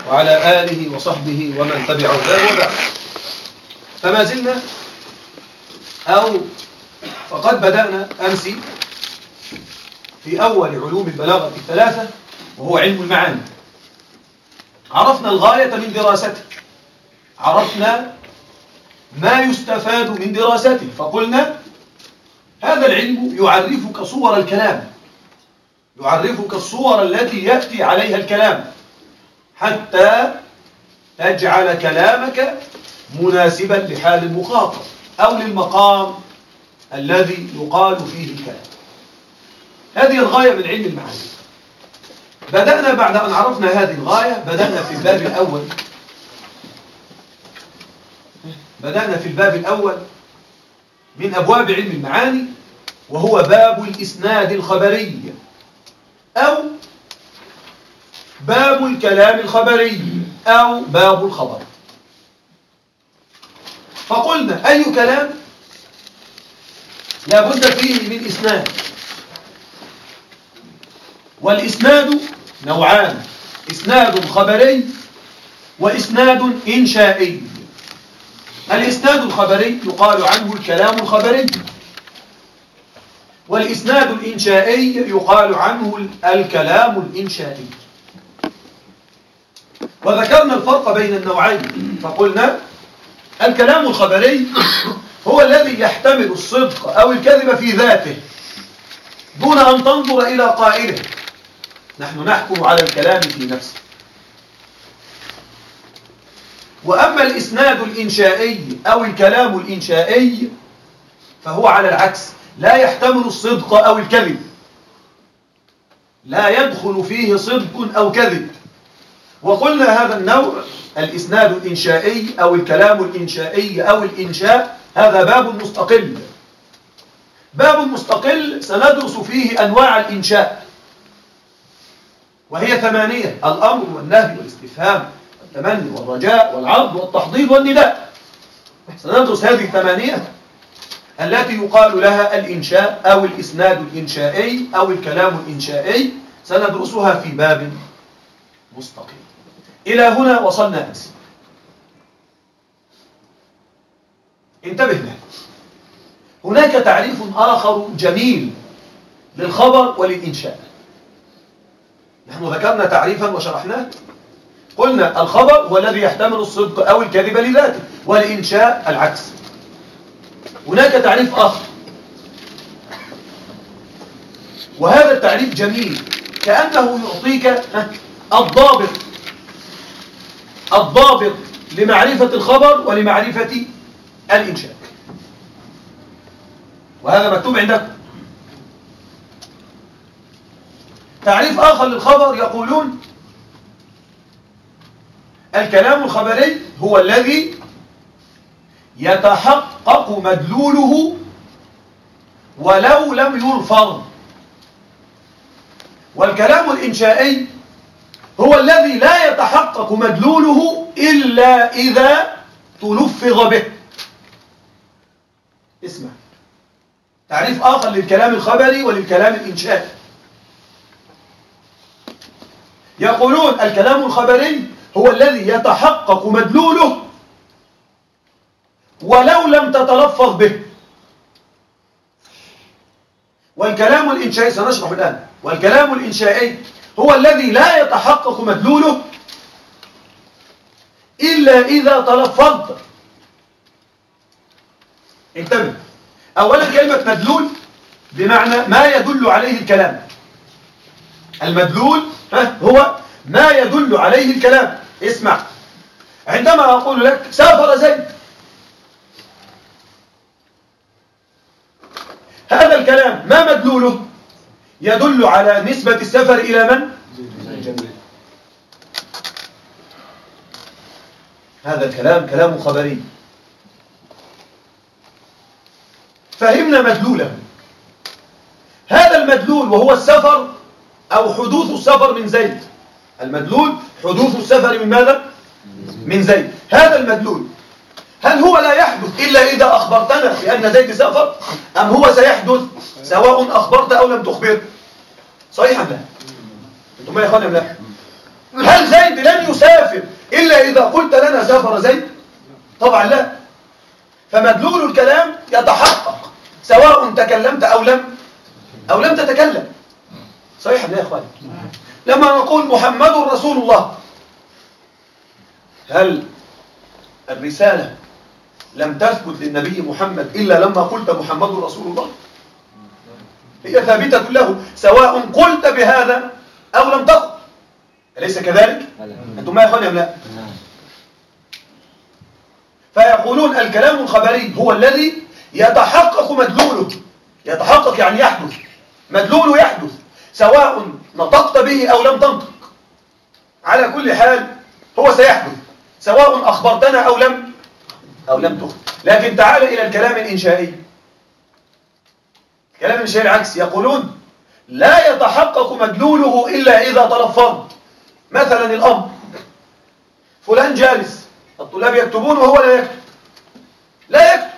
وعلى آله وصحبه ومن تبعه وبعد. فما زلنا فقد بدأنا أمس في أول علوم البلاغة الثلاثة وهو علم المعاني. عرفنا الغاية من دراسته، عرفنا ما يستفاد من دراسته، فقلنا هذا العلم يعرفك صور الكلام، يعرفك الصور التي يأتي عليها الكلام حتى تجعل كلامك مناسبا لحال المخاطب أو للمقام الذي يقال فيه الكلام. هذه الغاية من علم المعاني. بدأنا بعد أن عرفنا هذه الغاية، بدأنا في الباب الأول من أبواب علم المعاني، وهو باب الإسناد الخبري أو باب الكلام الخبري أو باب الخبر. فقلنا أي كلام لا بد فيه من إسناد، والإسناد نوعان: إسناد خبري وإسناد إنشائي. الإسناد الخبري يقال عنه الكلام الخبري، والإسناد الإنشائي يقال عنه الكلام الإنشائي. وذكرنا الفرق بين النوعين، فقلنا الكلام الخبري هو الذي يحتمل الصدق أو الكذب في ذاته دون أن تنظر إلى قائله. نحن نحكم على الكلام في نفسه. وأما الإسناد الإنشائي أو الكلام الإنشائي فهو على العكس، لا يحتمل الصدق أو الكذب، لا يدخل فيه صدق أو كذب. وقلنا هذا النوع الإسناد الإنشائي أو الكلام الإنشائي أو الإنشاء هذا باب مستقل، باب مستقل سندرس فيه أنواع الإنشاء، وهي 8: الأمر والنهي والاستفهام والتمني والرجاء والعرض والتحضيض والنداء. سندرس هذه 8 التي يقال لها الإنشاء أو الإسناد الإنشائي أو الكلام الإنشائي، سندرسها في باب مستقل. إلى هنا وصلنا أمس. انتبه له، هناك تعريف آخر جميل للخبر وللإنشاء. نحن ذكرنا تعريفا وشرحناه، قلنا الخبر هو الذي يحتمل الصدق أو الكذب لذاته، والإنشاء العكس. هناك تعريف آخر، وهذا التعريف جميل، كأنه يعطيك الضابط لمعرفة الخبر ولمعرفة الإنشاء. وهذا مكتوب عندكم. تعريف آخر للخبر يقولون الكلام الخبري هو الذي يتحقق مدلوله ولو لم يلفظ، والكلام الإنشائي هو الذي لا يتحقق مدلوله إلا إذا تلفظ به. اسمع، تعريف آخر للكلام الخبري وللكلام الإنشائي. يقولون الكلام الخبري هو الذي يتحقق مدلوله ولو لم تتلفظ به، والكلام الإنشائي سنشرح الآن، والكلام الإنشائي هو الذي لا يتحقق مدلوله إلا إذا تلفظت. انتبه، أولا كلمة مدلول بمعنى ما يدل عليه الكلام. المدلول هو ما يدل عليه الكلام. اسمع، عندما أقول لك سافر زيد، هذا الكلام ما مدلوله؟ يدل على نسبة السفر إلى من؟ هذا الكلام كلام خبري. فهمنا مدلوله. هذا المدلول وهو السفر أو حدوث السفر من زيد. المدلول حدوث السفر من ماذا؟ من زيد. هذا المدلول هل هو لا يحدث إلا إذا أخبرتنا بأن زيد سافر، أم هو سيحدث سواء أخبرت أو لم تخبر؟ صحيح أم لا؟ أنتم يا إخواني أم لا؟ هل زيد لن يسافر نسافر إلا إذا قلت لنا سافر زيد؟ طبعا لا. فمدلول الكلام يتحقق سواء تكلمت أو لم تتكلم. صحيح يا إخواني؟ لما نقول محمد رسول الله، هل الرسالة لم تثبت للنبي محمد إلا لما قلت محمد رسول الله؟ هي ثابتة له سواء قلت بهذا أو لم تقل. أليس كذلك؟ أنتم ما يا لا؟ فيقولون الكلام الخبري هو الذي يتحقق مدلوله، يتحقق يعني يحدث، مدلوله يحدث سواء نطقت به أو لم تنطق. على كل حال هو سيحدث سواء أخبرتنا أو لم تخبر. لكن تعال إلى الكلام الإنشائي. الكلام الإنشائي العكس، يقولون لا يتحقق مدلوله إلا إذا تلفظ. مثلا الأمر، فلان جالس، الطلاب يكتبون وهو لا يكتب.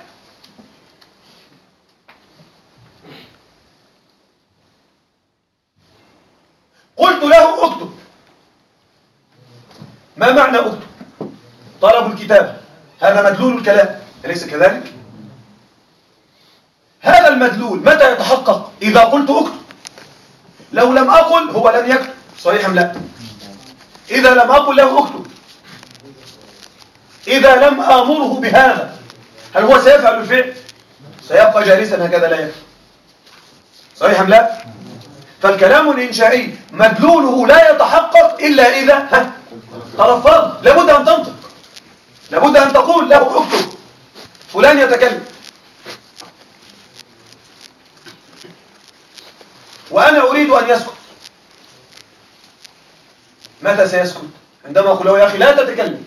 قلت له اكتب. ما معنى اكتب؟ طلب الكتابة، هذا مدلول الكلام، أليس كذلك؟ هذا المدلول متى يتحقق؟ إذا قلت اكتب. لو لم أقل هو لن يكتب. صحيح أم لا؟ إذا لم أقل له اكتب، إذا لم آمره بهذا، هل هو سيفعل الفعل؟ سيبقى جالسا هكذا لا يفعل. صحيح أم لا؟ فالكلام الإنشائي مدلوله لا يتحقق إلا إذا تلفظ. لابد أن تنطق، لابد أن تقول له اكتب، فلان يتكلم. وأنا أريد أن يسكت. متى سيسكت؟ عندما أقول له يا أخي لا تتكلم،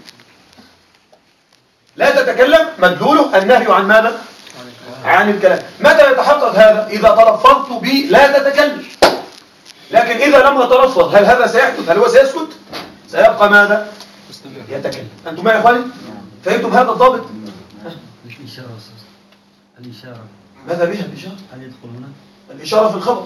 لا تتكلم، مدلوله النهي عن ماذا؟ عن الكلام. متى يتحقق هذا؟ إذا تلفظت به لا تتكلم. لكن إذا لم أتلفظ هل هذا سيحدث؟ هل هو سيسكت؟ سيبقى ماذا؟ يتكلم. أنتم يا إخواني فهمتم هذا الضابط؟ الإشارة الإشارة ماذا بها الإشارة؟ هل يدخل هنا؟ الإشارة في الخبر.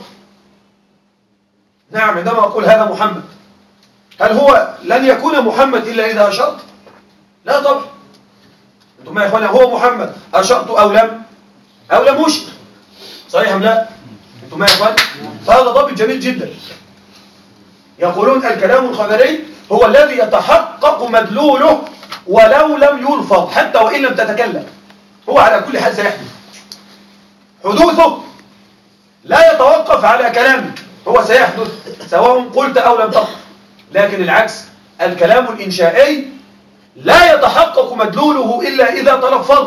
نعم، عندما أقول هذا محمد، هل هو لن يكون محمد إلا إذا أشرت؟ لا طبعا. أنتم يا إخواني هو محمد، أشرت أو لم أشر. صحيح أم لا؟ أنتم يا إخواني فهذا ضابط جميل جدا. يقولون الكلام الخبري هو الذي يتحقق مدلوله ولو لم يلفظ، حتى وإن لم تتكلم، هو على كل حال سيحدث. حدوثه لا يتوقف على كلامك، هو سيحدث سواء قلت أو لم تقل. لكن العكس، الكلام الإنشائي لا يتحقق مدلوله إلا إذا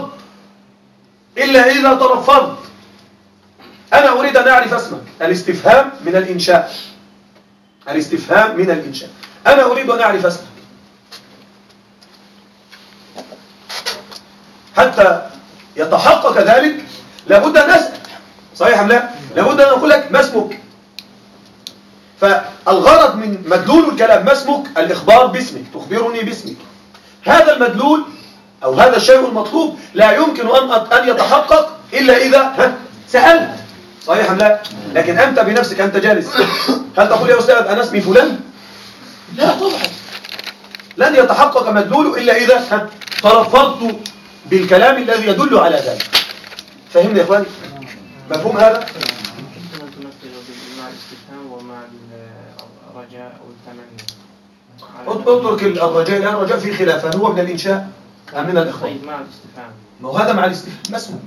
تلفظ. أنا أريد أن أعرف اسمك. الاستفهام من الإنشاء. أنا أريد أن أعرف اسمك. حتى يتحقق ذلك لابد أن أسأل. صحيح أم لا؟ لابد أن أقول لك ما اسمك. فالغرض من مدلول الكلام ما اسمك؟ الإخبار باسمك، تخبرني باسمك. هذا المدلول أو هذا الشيء المطلوب لا يمكن أن يتحقق إلا إذا سألت. صحيح أم لا؟ لكن أنت بنفسك، أنت جالس، هل تقول يا أستاذ أنا اسمي فلان؟ لا طبعا، لن يتحقق مدلوله إلا إذا تلفظت بالكلام الذي يدل على ذلك. فهمنا يا إخواني؟ مفهوم هذا؟ مع الاستفهام ومع الرجاء والتمني. اترك الرجاء، الآن الرجاء في خلاف، هل هو من الإنشاء أم من الإخبار؟ طيب مع الاستفهام. ما هو هذا مع الاستفهام، ما اسمه؟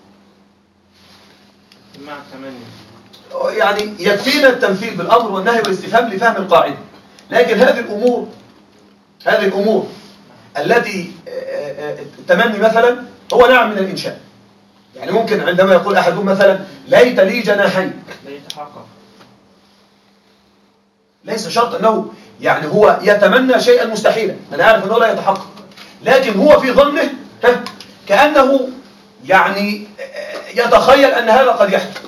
مع التمني. يعني يكفينا التمثيل بالأمر والنهي والاستفهام لفهم القاعدة. لكن هذه الأمور التي التمني مثلا هو نوع من الإنشاء. يعني ممكن عندما يقول أحدهم مثلا ليت لي جناحين، لا يتحقق. ليس شرط أنه يعني هو يتمنى شيئا مستحيلا، أنا أعرف أنه لا يتحقق، لكن هو في ظنه كأنه يعني يتخيل أن هذا قد يحدث،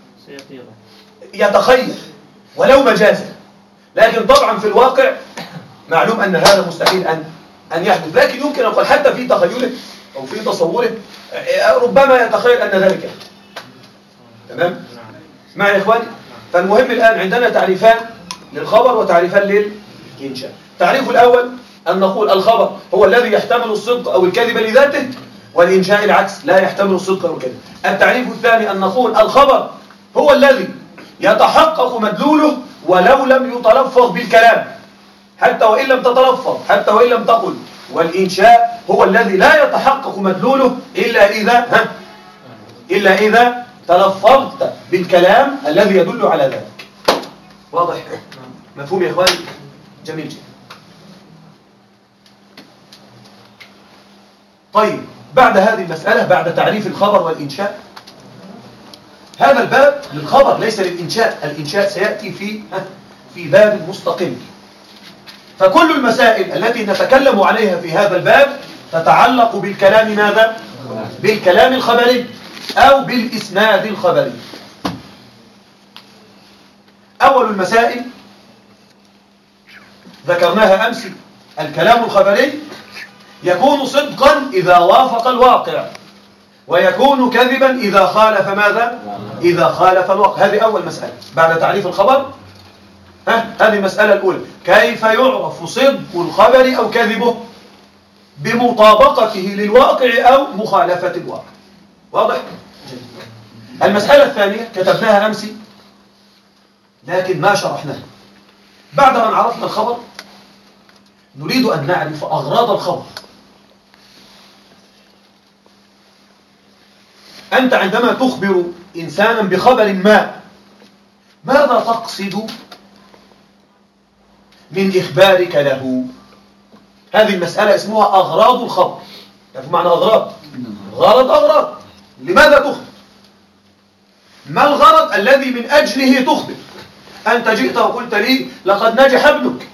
يتخيل ولو مجازا. لكن طبعا في الواقع معلوم أن هذا مستحيل أن يحدث، لكن يمكن أن يقول حتى في تخيله أو في تصوره ربما يتخيل أن ذلك يحدث. تمام؟ معي يا إخواني؟ فالمهم الآن عندنا تعريفان للخبر وتعريفان للإنشاء. التعريف الأول أن نقول الخبر هو الذي يحتمل الصدق أو الكذب لذاته، والإنشاء العكس لا يحتمل الصدق أو الكذب. التعريف الثاني أن نقول الخبر هو الذي يتحقق مدلوله ولو لم يتلفظ بالكلام، حتى وإن لم تتلفظ، حتى وإن لم تقل. والإنشاء هو الذي لا يتحقق مدلوله إلا إذا تلفظت بالكلام الذي يدل على ذلك. واضح؟ مفهوم يا إخواني؟ جميل جدا. طيب، بعد هذه المسألة، بعد تعريف الخبر والإنشاء، هذا الباب للخبر ليس للإنشاء. الإنشاء سيأتي في باب مستقل. فكل المسائل التي نتكلم عليها في هذا الباب تتعلق بالكلام ماذا؟ بالكلام الخبري أو بالإسناد الخبري. أول المسائل ذكرناها أمس: الكلام الخبري يكون صدقا إذا وافق الواقع، ويكون كذبا إذا خالف ماذا؟ إذا خالف الواقع. هذه أول مسألة بعد تعريف الخبر. هذه المسألة الأولى: كيف يعرف صدق الخبر أو كذبه؟ بمطابقته للواقع أو مخالفة الواقع. واضح؟ المسألة الثانية كتبناها أمس لكن ما شرحناها. بعد أن عرفنا الخبر نريد أن نعرف أغراض الخبر. أنت عندما تخبر إنسانا بخبر ما، ماذا تقصد من إخبارك له؟ هذه المسألة اسمها أغراض الخبر. تعرفوا معنى أغراض؟ أغراض. لماذا تخبر؟ ما الغرض الذي من أجله تخبر؟ أنت جئت وقلت لي لقد نجح ابنك،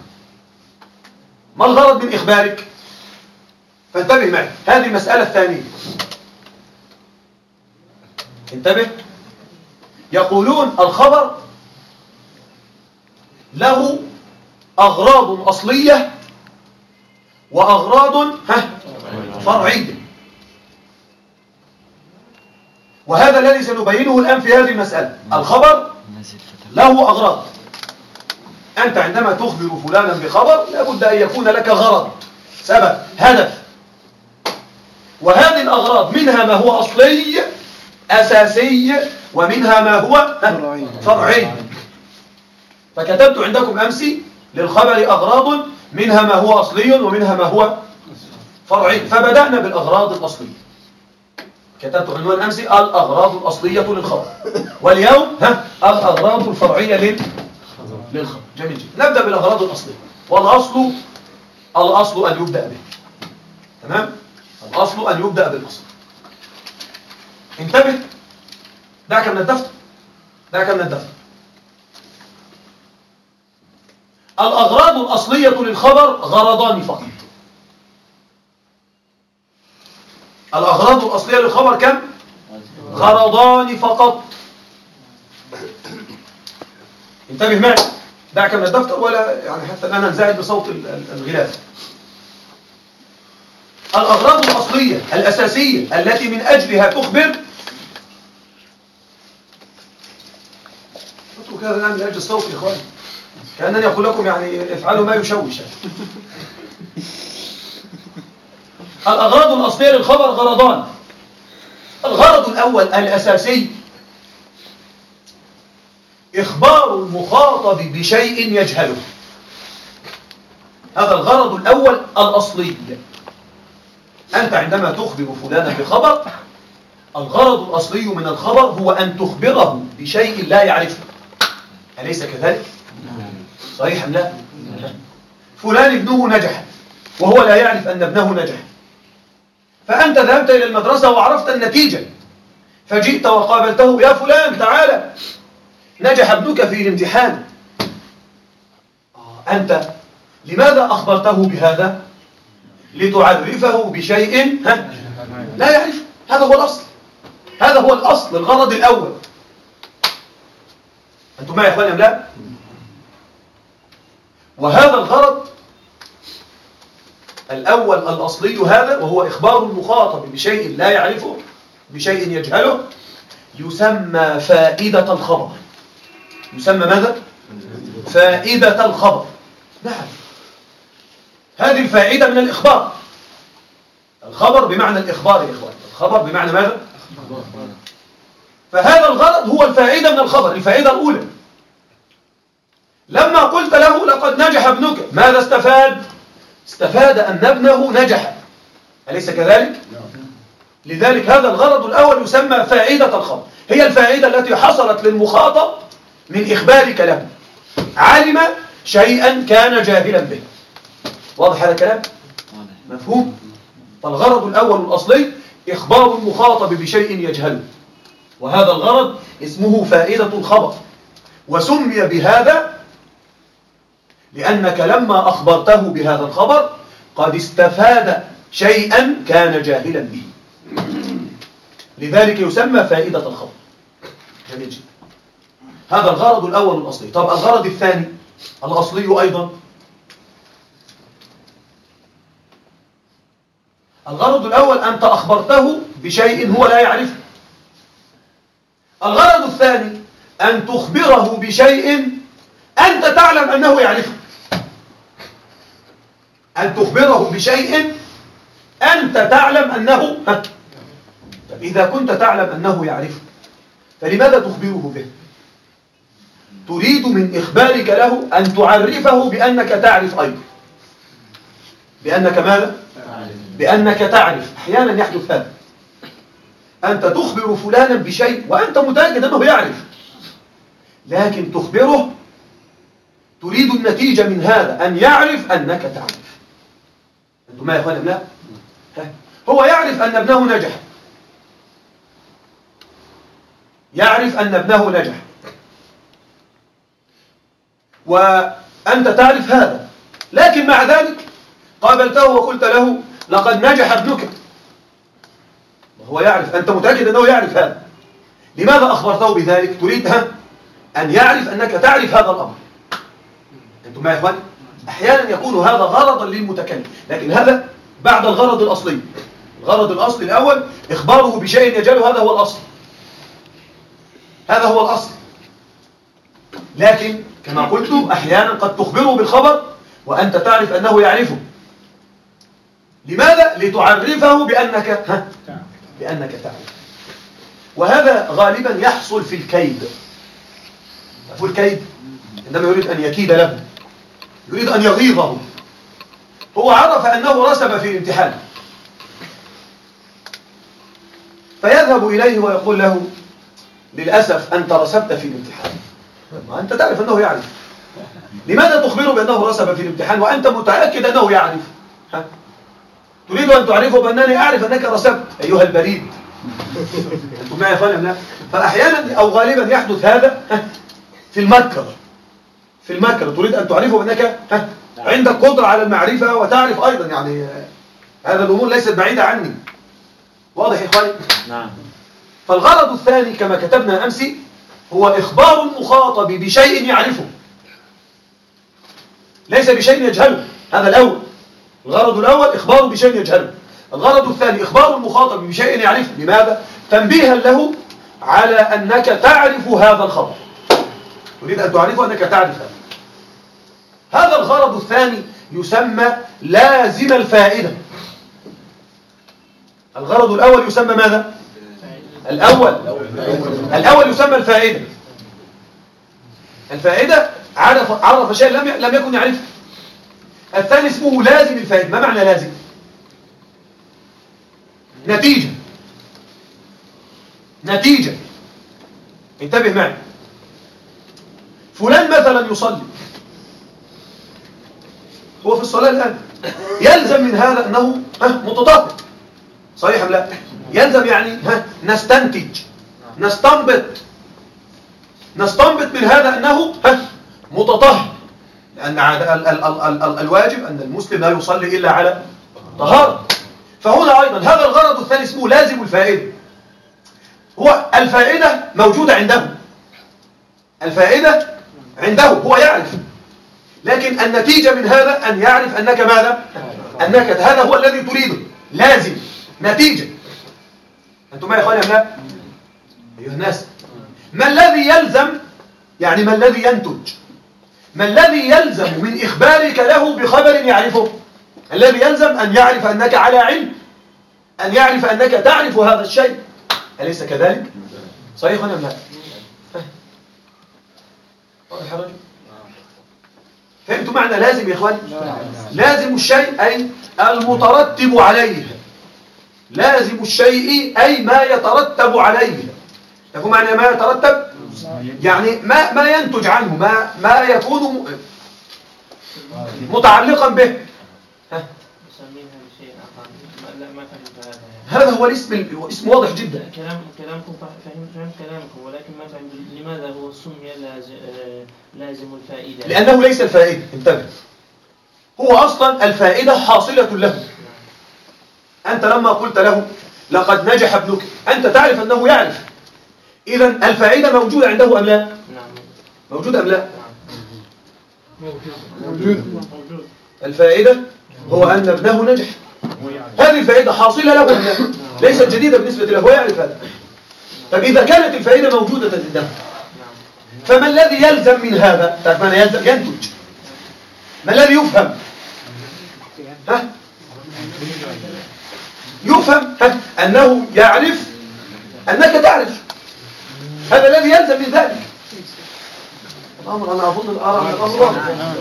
ما الغرض من إخبارك؟ فانتبه معي، هذه المسألة الثانية. انتبه. يقولون الخبر له أغراض أصلية وأغراض فرعية، وهذا الذي سنبينه الآن في هذه المسألة. الخبر له أغراض. أنت عندما تخبر فلانا بخبر لابد أن يكون لك غرض، سبب، هدف. وهذه الأغراض منها ما هو أصلي أساسي، ومنها ما هو فرعي. فكتبت عندكم أمس للخبر أغراض منها ما هو أصلي ومنها ما هو فرعي. فبدأنا بالأغراض الأصلية. كتبت عنوان أمس الأغراض الأصلية للخبر، واليوم الأغراض الفرعية للخبر. جميل جدا. نبدأ بالأغراض الأصلية. والأصل أن يبدأ به. تمام؟ الأصل أن يبدأ بالأصل. انتبه. دعك من الدفتر. الأغراض الأصلية للخبر غرضان فقط. الأغراض الأصلية للخبر كم؟ غرضان فقط. انتبه معي. دعك من الدفتر ولا يعني حتى الآن ننزعج بصوت الغلاف. الأغراض الأصلية الأساسية التي من أجلها تخبر. اترك هذا الآن من أجل الصوت يا إخواني، كأنني أقول لكم يعني افعلوا ما يشوش. الأغراض الأصلية للخبر غرضان. الغرض الأول الأساسي إخبار المخاطب بشيء يجهله. هذا الغرض الأول الأصلي. أنت عندما تخبر فلانا بخبر، الغرض الأصلي من الخبر هو أن تخبره بشيء لا يعرفه. أليس كذلك؟ صحيح أم لا؟ فلان ابنه نجح وهو لا يعرف أن ابنه نجح، فأنت ذهبت إلى المدرسة وعرفت النتيجة، فجئت وقابلته: يا فلان تعالى، نجح ابنك في الامتحان. أنت لماذا أخبرته بهذا؟ لتعرفه بشيء لا يعرف. هذا هو الأصل. هذا هو الأصل، الغرض الأول. أنتم معي يا إخواني أم لا؟ وهذا الغرض الأول الأصلي هذا، وهو إخبار المخاطب بشيء لا يعرفه، بشيء يجهله، يسمى فائدة الخبر. يسمى ماذا؟ فائدة الخبر. نعم، هذه الفائدة من الإخبار. الخبر بمعنى الإخبار يا إخوان، الخبر بمعنى ماذا؟ فهذا الغرض هو الفائدة من الخبر، الفائدة الأولى. لما قلت له لقد نجح ابنك، ماذا استفاد؟ استفاد أن ابنه نجح، أليس كذلك؟ لذلك هذا الغرض الأول يسمى فائدة الخبر، هي الفائدة التي حصلت للمخاطب من إخبارك له. علم شيئا كان جاهلا به. واضح هذا الكلام؟ مفهوم؟ فالغرض الأول الأصلي إخبار المخاطب بشيء يجهله، وهذا الغرض اسمه فائدة الخبر، وسمي بهذا لأنك لما أخبرته بهذا الخبر قد استفاد شيئا كان جاهلا به، لذلك يسمى فائدة الخبر. جميل جدا. هذا الغرض الأول الأصلي. طب الغرض الثاني الأصلي أيضا، الغرض الأول أنت أخبرته بشيء هو لا يعرفه. الغرض الثاني أن تخبره بشيء أنت تعلم أنه يعرفه. أن تخبره بشيء أنت تعلم أنه طب إذا كنت تعلم أنه يعرفه فلماذا تخبره به؟ تريد من إخبارك له أن تعرفه بأنك تعرف أيضا. بأنك ماذا؟ بأنك تعرف. أحيانا يحدث هذا، أنت تخبر فلانا بشيء وأنت متأكد أنه يعرف، لكن تخبره تريد النتيجة من هذا أن يعرف أنك تعرف. أنتم ما يا أخوان؟ لا، هو يعرف أن ابنه نجح، يعرف أن ابنه نجح، وأنت تعرف هذا، لكن مع ذلك قابلته وقلت له لقد نجح ابنك، وهو يعرف، أنت متأكد أنه يعرف هذا، لماذا أخبرته بذلك؟ تريد أن يعرف أنك تعرف هذا الأمر. أنتم معي يا إخواني؟ أحيانا يكون هذا غرضا للمتكلم، لكن هذا بعد الغرض الأصلي. الغرض الأصلي الأول إخباره بشيء يجهله، هذا هو الأصل، هذا هو الأصل. لكن كما قلت أحيانا قد تخبره بالخبر وأنت تعرف أنه يعرفه. لماذا؟ لتعرفه بأنك تعرف. وهذا غالبا يحصل في الكيد. في الكيد عندما يريد أن يكيد له، يريد أن يغيظه، هو عرف أنه رسب في الامتحان فيذهب إليه ويقول له للأسف أنت رسبت في الامتحان، وأنت تعرف أنه يعرف. لماذا تخبره بأنه رسب في الامتحان وأنت متأكد أنه يعرف؟ تريد أن تعرفه بأنني أعرف أنك رسبت أيها البريد. أنتم معي يا أخواني؟ لا. فأحيانا أو غالبا يحدث هذا في المكر. في المكر تريد أن تعرفه بأنك عندك قدرة على المعرفة وتعرف أيضا، يعني هذا الأمور ليست بعيدة عني. واضح يا إخواني؟ نعم. فالغرض الثاني كما كتبنا أمس هو إخبار المخاطب بشيء يعرفه، ليس بشيء يجهله. هذا الأول، الغرض الأول إخباره بشيء يجهله. الغرض الثاني إخبار المخاطب بشيء يعرفه. لماذا؟ تنبيها له على أنك تعرف هذا الخبر، تريد أن تعرفه أنك تعرف هذا. هذا الغرض الثاني يسمى لازم الفائدة. الغرض الأول يسمى ماذا؟ الأول يسمى الفائدة. الفائدة عرف شيء لم يكن يعرفه. الثاني اسمه لازم الفائدة. ما معنى لازم؟ نتيجة. انتبه معي. فلان مثلا يصلي، هو في الصلاة الآن، يلزم من هذا أنه متطهر، صحيح أم لا؟ يلزم يعني نستنتج، نستنبط من هذا أنه متطهر، لأن الواجب أن المسلم لا يصلي إلا على طهارة. فهنا أيضا هذا الغرض الثاني اسمه لازم الفائدة. هو الفائدة موجودة عنده، الفائدة عنده، هو يعرف، لكن النتيجة من هذا أن يعرف أنك ماذا؟ أنك هذا هو الذي تريده، لازم، نتيجة. أنتم يا إخواني أبناء أيها الناس، ما الذي يلزم؟ يعني ما الذي ينتج؟ ما الذي يلزم من إخبارك له بخبر يعرفه؟ الذي يلزم أن يعرف أنك على علم، أن يعرف أنك تعرف هذا الشيء، أليس كذلك؟ صحيح ولا لا؟ واضح يا رجل؟ فهمتوا معنى لازم يا إخواني؟ لازم الشيء أي المترتب عليه، لازم الشيء أي ما يترتب عليه. تفهم معنى ما يترتب؟ يعني ما ينتج عنه، ما يكون متعلقا به. نسميها بشيء آخر. لا ما فهمت هذا. هذا هو الاسم واضح جدا. كلامكم فهمت كلامكم، ولكن ما فهمت لماذا هو سمي لازم الفائدة؟ لأنه ليس الفائدة، انتبه، هو أصلا الفائدة حاصلة له. أنت لما قلت له لقد نجح ابنك، أنت تعرف أنه يعرف، إذا الفائدة موجودة عنده أم لا؟ نعم. موجودة أم لا؟ موجود. الفائدة هو أن ابنه نجح، هذه الفائدة حاصلة له أم لا؟ ليست جديدة بالنسبة له، هو يعرف هذا. طيب إذا كانت الفائدة موجودة عنده، فما الذي يلزم من هذا؟ تعرف ماذا يلزم؟ ينتج. ما الذي يفهم؟ ها؟ يفهم أنه يعرف أنك تعرف، هذا الذي يلزم من ذلك. الأمر أنا أظن الآراء من الأمر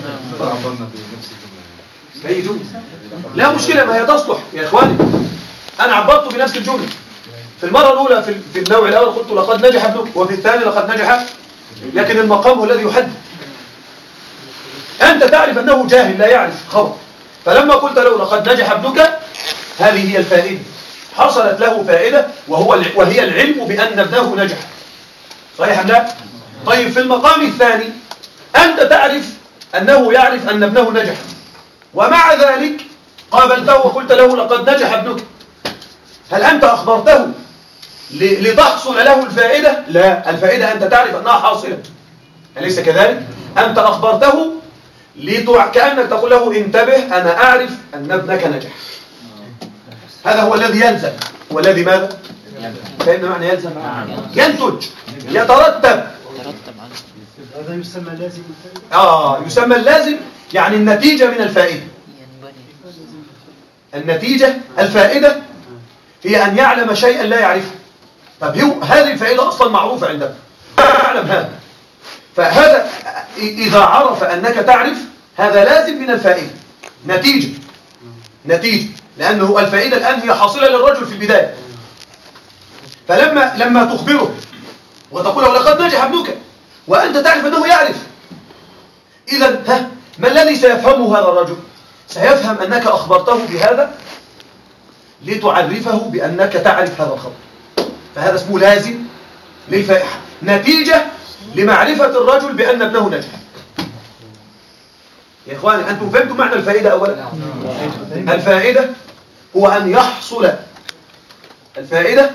أي جملة لا مشكلة، ما هي تصلح يا إخواني. أنا عبرت بنفس الجملة في المرة الأولى في النوع الأول قلت لقد نجح ابنك، وفي الثاني لقد نجح، لكن المقام هو الذي يحدد. أنت تعرف أنه جاهل لا يعرف خبر، فلما قلت له لقد نجح ابنك، هذه هي الفائدة، حصلت له فائدة وهي العلم بأن ابنه نجح. صحيح أم لا؟ طيب في المقام الثاني أنت تعرف أنه يعرف أن ابنه نجح، ومع ذلك قابلته وقلت له لقد نجح ابنك، هل أنت أخبرته لتحصل له الفائدة؟ لا، الفائدة أنت تعرف أنها حاصلة، أليس كذلك؟ أنت أخبرته كأنك تقول له انتبه أنا أعرف أن ابنك نجح. هذا هو الذي يلزم، هو الذي ماذا؟ فإن معنى يلزم ينتج، يترتب. هذا يسمى لازم الفائدة. يسمى اللازم، يعني النتيجة من الفائدة. النتيجة الفائدة هي أن يعلم شيئا لا يعرفه. طب هذه الفائدة أصلا معروفة عندك، يعلم هذا، فهذا إذا عرف أنك تعرف هذا لازم من الفائدة، نتيجة، لأنه الفائدة الآن هي حاصلة للرجل في البداية. فلما تخبره وتقول له لقد نجح ابنك وأنت تعرف أنه يعرف، إذا ما الذي سيفهمه هذا الرجل؟ سيفهم أنك أخبرته بهذا لتعرفه بأنك تعرف هذا الخبر، فهذا اسمه لازم للفائدة، نتيجة لمعرفة الرجل بأن ابنه نجح. يا إخواني أنتم فهمتوا معنى الفائدة أولا؟ الفائدة هو أن يحصل، الفائدة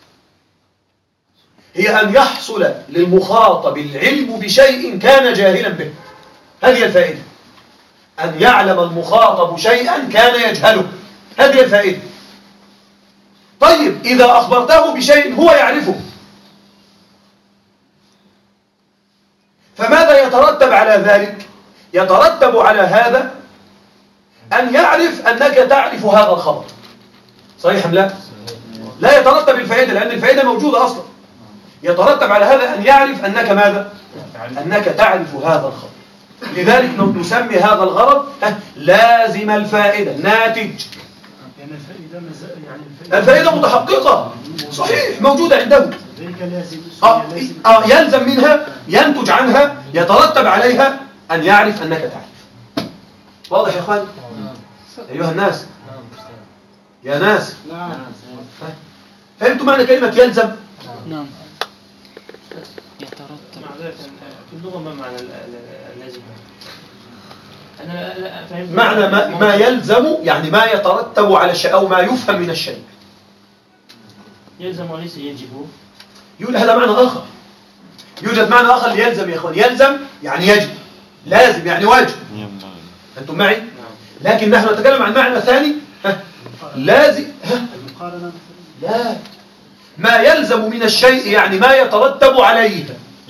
هي أن يحصل للمخاطب العلم بشيء كان جاهلا به، هذه الفائدة، أن يعلم المخاطب شيئا كان يجهله، هذه الفائدة. طيب إذا أخبرته بشيء هو يعرفه، فماذا يترتب على ذلك؟ يترتب على هذا أن يعرف أنك تعرف هذا الخبر. صحيح أم لا؟ لا يترتب الفائدة، لأن الفائدة موجودة أصلا. يترتب على هذا أن يعرف أنك ماذا؟ أنك تعرف هذا الخبر. لذلك نسمي هذا الغرض لازم الفائدة، ناتج. يعني الفائدة متحققة، صحيح، موجودة عنده، يلزم منها، ينتج عنها، يترتب عليها أن يعرف أنك تعرف. واضح يا أخوان؟ أيها الناس، يا ناس، فهمتوا معنى كلمة يلزم؟ نعم. يترتب. مع ذلك في اللغة ما معنى اللازم؟ أنا لا فهمت معنى ما يلزم يعني ما يترتب على الشيء أو ما يفهم من الشيء. يلزم وليس يجب. يقول هذا معنى آخر، يوجد معنى آخر ليلزم يا إخوان. يلزم يعني يجب، لازم يعني واجب. أنتم معي؟ لكن نحن نتكلم عن معنى ثاني، لازم، لا، ما يلزم من الشيء يعني ما يترتب عليه،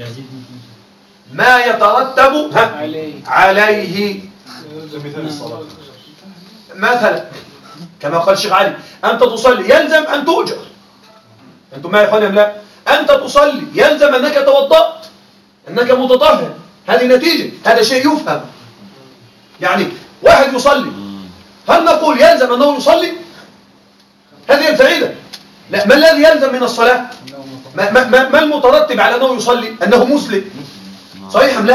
ما يترتب عليه. مثلا كما قال الشيخ علي أنت تصلي يلزم أن تؤجر. أنتم ما يا إخواني أم لا؟ أنت تصلي يلزم أنك توضأت، أنك متطهر. هذه نتيجة، هذا شيء يفهم. يعني واحد يصلي، هل نقول يلزم أنه يصلي؟ هذه الفائدة. لا، ما الذي يلزم من الصلاة؟ ما المترتب على أنه يصلي؟ أنه مسلم. صحيح أم لا؟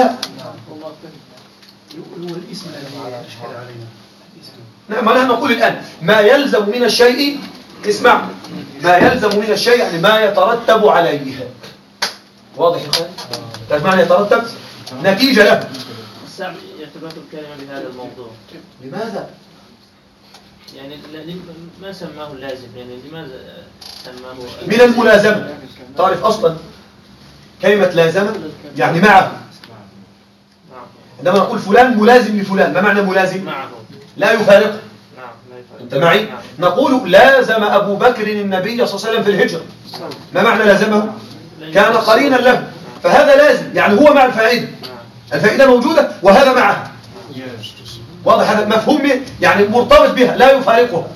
هو الاسم الذي أشكل علينا. نعم، نحن نقول الآن ما يلزم من الشيء، اسمع، ما يلزم من الشيء يعني ما يترتب عليه. واضح يا اخوان؟ تعرف معنى يترتب؟ نتيجة له. صعب ارتباط الكلمة بهذا الموضوع. لماذا؟ يعني ما سماه اللازم، يعني لماذا سماه من الملازمة. تعرف أصلا كلمة لازمة يعني معه. عندما نقول فلان ملازم لفلان، ما معنى ملازم؟ معه، لا يفارقه. نعم لا يفارق. أنت معي؟ نقول لازم أبو بكر النبي صلى الله عليه وسلم في الهجرة، ما معنى لازمه؟ كان قرينا له، فهذا لازم، يعني هو مع الفائدة، الفائدة موجودة وهذا معها. واضح هذا مفهوم، يعني مرتبط بها لا يفارقها.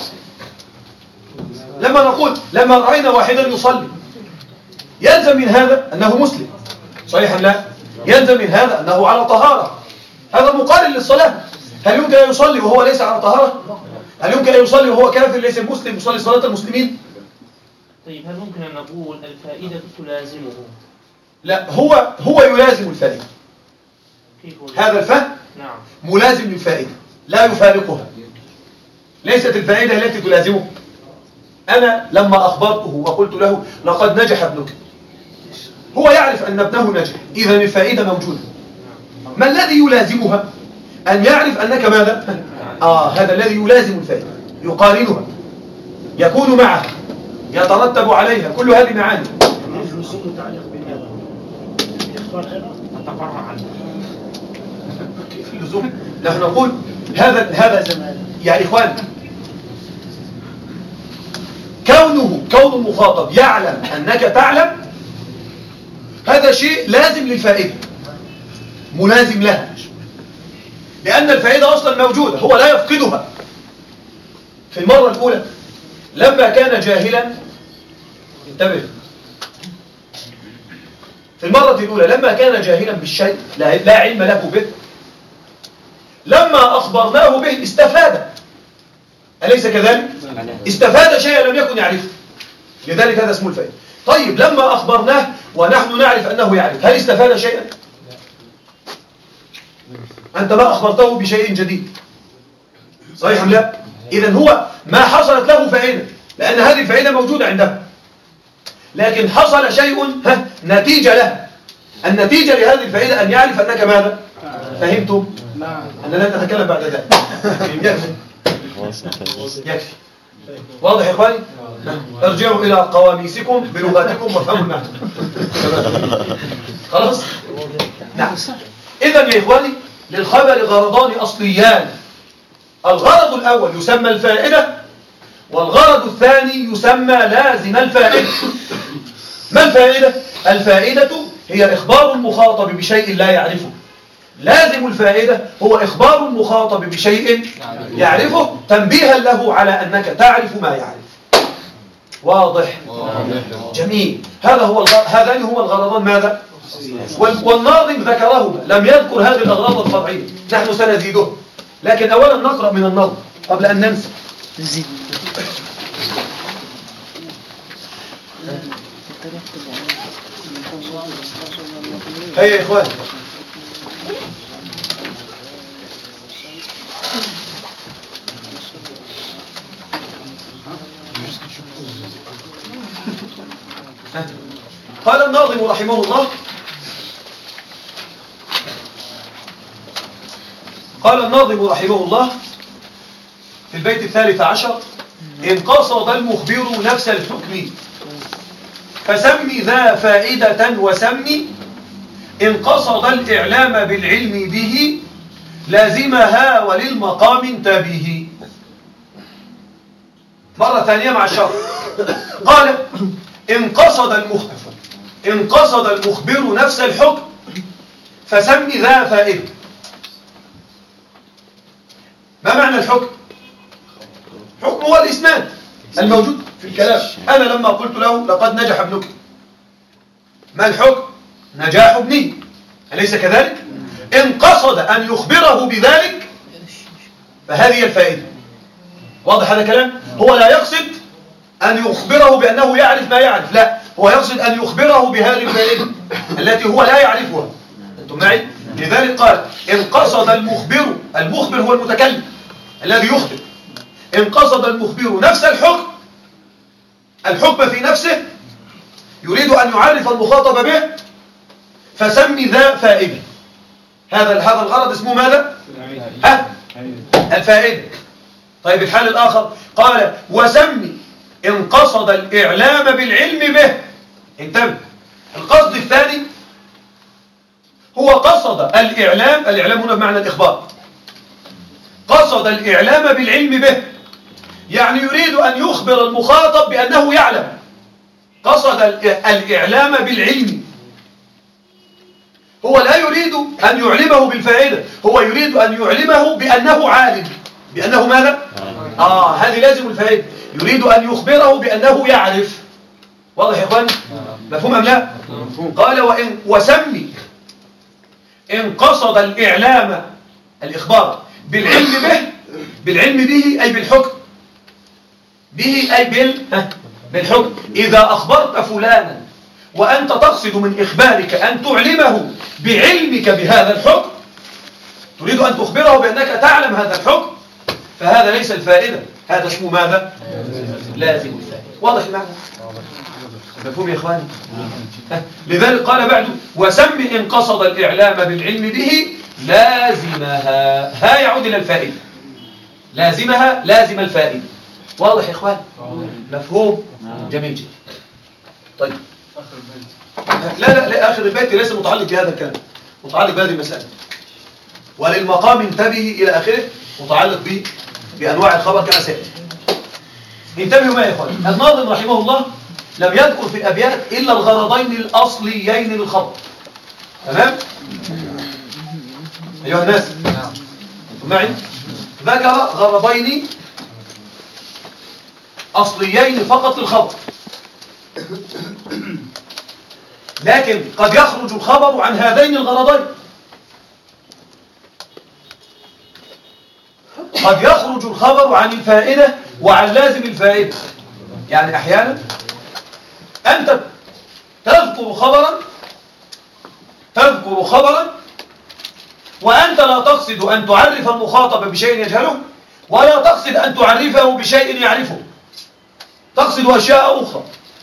لما نقول لما رأينا واحدا يصلي يلزم من هذا أنه مسلم، صحيح أم لا؟ يلزم من هذا أنه على طهارة، هذا مقارن للصلاة. هل يمكن أن يصلي وهو ليس على طهارة؟ هل يمكن أن يصلي وهو كافر ليس مسلم يصلي صلاة المسلمين؟ طيب هل ممكن أن نقول الفائدة تلازمه؟ لا، هو يلازم الفائدة. كيف هو؟ هذا الفهم نعم ملازم للفائدة لا يفارقها، ليست الفائدة التي تلازمه. أنا لما أخبرته وقلت له لقد نجح ابنك، هو يعرف أن ابنه نجح، إذن الفائدة موجودة. ما الذي يلازمها؟ أن يعرف أنك ماذا؟ هذا الذي يلازم الفائدة، يقارنها، يكون معها، يترتب عليها، كل هذه معاني. لزوم تعليق بهذا الإخبار نتفرع عنه. كيف اللزوم؟ نحن نقول هذا يا إخوان، كون المخاطب يعلم أنك تعلم، هذا شيء لازم للفائدة، ملازم لها، لأن الفائدة أصلا موجودة، هو لا يفقدها. في المرة الأولى لما كان جاهلا، انتبه، في المرة الأولى لما كان جاهلا بالشيء لا علم له به، لما أخبرناه به استفاد، أليس كذلك؟ استفاد شيئا لم يكن يعرفه، لذلك هذا اسمه الفائدة. طيب لما أخبرناه ونحن نعرف أنه يعرف، هل استفاد شيئا؟ أنت ما أخبرته بشيء جديد، صحيح أم لا؟ إذن هو ما حصلت له فائدة، لأن هذه الفائدة موجودة عنده، لكن حصل شيء نتيجة له. النتيجة لهذه الفائدة أن يعرف أنك ماذا؟ فهمتم؟ أنا لن أتكلم بعد ذلك. يكفي. واضح يا إخواني؟ ارجعوا إلى قواميسكم بلغاتكم وافهموا المعنى. خلاص؟ نعم. إذن يا إخواني للخبر غرضان أصليان، الغرض الأول يسمى الفائدة، والغرض الثاني يسمى لازم الفائدة. ما الفائدة؟ الفائدة هي إخبار المخاطب بشيء لا يعرفه، لازم الفائدة هو إخبار المخاطب بشيء يعرفه تنبيها له على أنك تعرف ما يعرف. واضح؟ جميل. هذان هما الغرضان ماذا؟ والناظم ذكرهما، لم يذكر هذه الأغراض الفرعية، نحن سنزيده، لكن أولا نقرأ من النظم قبل أن ننسى. هيا يا إخوان، قال الناظم رحمه الله، قال الناظم رحمه الله في البيت 13: إن قصد المخبر نفس الحكم فسمي ذا فائدة وسمي، إن قصد الإعلام بالعلم به لازمها وللمقام انتبه. مرة ثانية مع الشرح. قال إن قصد المخبر نفس الحكم فسمي ذا فائدة. ما معنى الحكم؟ الحكم هو الإسناد الموجود في الكلام. أنا لما قلت له لقد نجح ابنك، ما الحكم؟ نجاح ابني، أليس كذلك؟ إن قصد أن يخبره بذلك فهذه الفائدة. واضح هذا كلام؟ هو لا يقصد أن يخبره بأنه يعرف ما يعرف، لا، هو يقصد أن يخبره بهذه الفائدة التي هو لا يعرفها. أنتم معي؟ لذلك قال إن قصد المخبر، المخبر هو المتكلم الذي يخبر، إن قصد المخبر نفس الحكم في نفسه، يريد أن يعرف المخاطب به، فسمي ذا فائدة. هذا الغرض اسمه ماذا؟ الفائدة. طيب الحال الآخر قال وسمي إن قصد الإعلام بالعلم به. انتبه، القصد الثاني هو قصد الإعلام هنا بمعنى الإخبار، قصد الإعلام بالعلم به، يعني يريد أن يخبر المخاطب بأنه يعلم. قصد الإعلام بالعلم، هو لا يريد أن يعلمه بالفائدة، هو يريد أن يعلمه بأنه عالم، بأنه ماذا؟ هذه لازم الفائدة، يريد أن يخبره بأنه يعرف. واضح يا إخواني؟ مفهوم أم لا؟ قال وسمي إن قصد الإعلام الإخبار بالعلم به أي بالحكم، به أي بالحكم. إذا أخبرت فلانا وأنت تقصد من إخبارك أن تعلمه بعلمك بهذا الحكم، تريد أن تخبره بأنك تعلم هذا الحكم، فهذا ليس الفائدة، هذا اسمه ماذا؟ لازم الفائدة. واضح المعنى؟ مفهوم يا إخواني؟ لذلك قال بعد وسم إن قصد الإعلام بالعلم به لازمها، ها يعود إلى الفائدة، لازمها لازم الفائدة. واضح يا إخواني؟ مفهوم؟ جميل جدا. طيب لا آخر البيت ليس متعلق بهذا الكلام، متعلق بهذه المسألة. وللمقام انتبه إلى آخره متعلق بأنواع الخبر كما سيأتي. انتبهوا ما يا إخواني، الناظم رحمه الله لم يذكر في الأبيات إلا الغرضين الأصليين للخبر. تمام؟ أيها الناس أنتم معي؟ ذكر غرضين أصليين فقط للخبر، لكن قد يخرج الخبر عن هذين الغرضين، قد يخرج الخبر عن الفائدة وعن لازم الفائدة. يعني أحيانا أنت تذكر خبرا وأنت لا تقصد أن تعرف المخاطب بشيء يجهله، ولا تقصد أن تعرفه بشيء يعرفه، تقصد أشياء أخرى.